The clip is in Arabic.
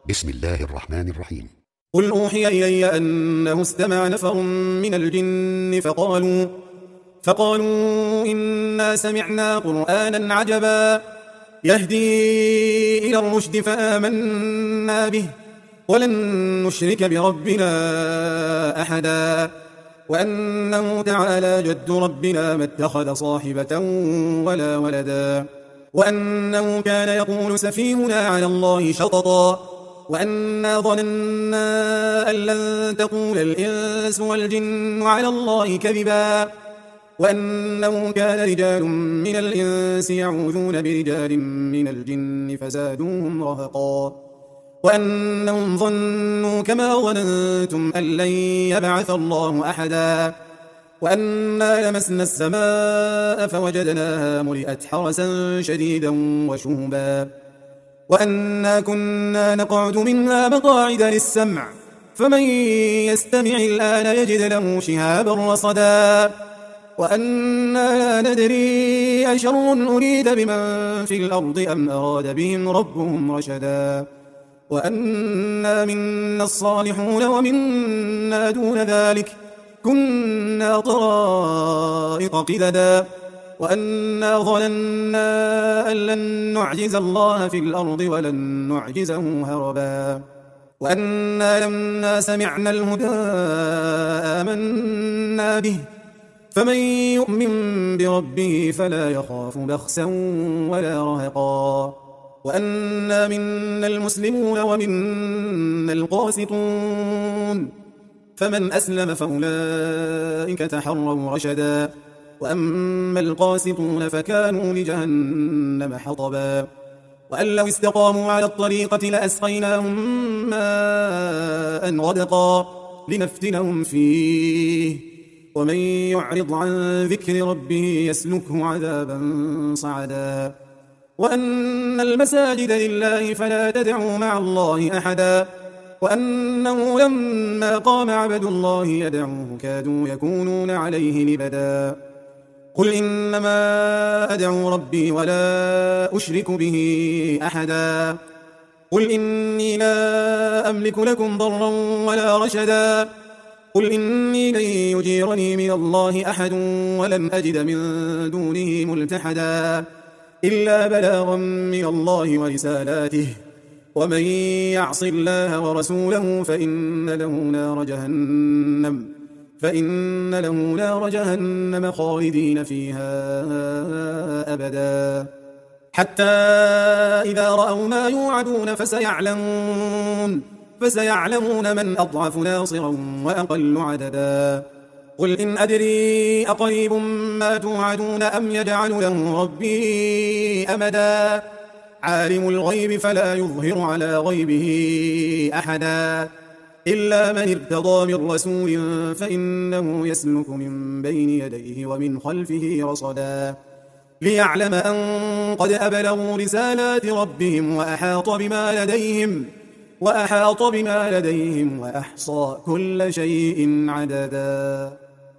بسم الله الرحمن الرحيم. قل أوحي إلي أنه استمع نفر من الجن فقالوا إنا سمعنا قرآنا عجبا يهدي إلى الرشد فآمنا به ولن نشرك بربنا أحدا وأنه تعالى جد ربنا ما اتخذ صاحبة ولا ولدا وأنه كان يقول سفيهنا على الله شططا وأنا ظننا أن لن تقول الإنس والجن على الله كذبا وأنه كان رجال من الإنس يعوذون برجال من الجن فزادوهم رهقا وأنهم ظنوا كما ظننتم أن لن يبعث الله أحدا وأنا لمسنا السماء فوجدناها ملئت حرسا شديدا وشهبا وأنا كنا نقعد منها مقاعد للسمع فمن يستمع الآن يجد له شهابا رصدا وأنا لا ندري أشر أريد بمن في الأرض أم أراد بهم ربهم رشدا وأنا منا الصالحون ومنا دون ذلك كنا طرائق قددا وأنا ظننا أن لن نعجز الله في الأرض ولن نعجزه هربا وأنا لما سمعنا الهدى آمنا به فمن يؤمن بربه فلا يخاف بخسا ولا رهقا وأنا منا المسلمون ومنا القاسطون فمن أسلم فأولئك تحروا رشدا وأما القاسطون فكانوا لجهنم حطبا وأن لو استقاموا على الطريقة لأسقيناهم ماء غدقا لنفتنهم فيه ومن يعرض عن ذكر ربه يسلكه عذابا صعدا وأن المساجد لله فلا تدعوا مع الله أحدا وأنه لما قام عبد الله يدعوه كادوا يكونون عليه لبدا قل إنما أدعو ربي ولا أشرك به أحدا قل إني لا أملك لكم ضرا ولا رشدا قل إني لن يجيرني من الله أحد ولن أجد من دونه ملتحدا إلا بلاغا من الله ورسالاته ومن يعص الله ورسوله فإن له نار جهنم خالدين فيها أبدا حتى إذا رأوا ما يوعدون فسيعلمون من أضعف ناصرا وأقل عددا قل إن أدري أقريب ما توعدون أم يجعل له ربي أمدا عالم الغيب فلا يظهر على غيبه أحدا إلا من ارتضى من رسول فإنه يسلك من بين يديه ومن خلفه رصدا ليعلم أن قد أبلغوا رسالات ربهم وأحاط بما لديهم وأحصى كل شيء عددا.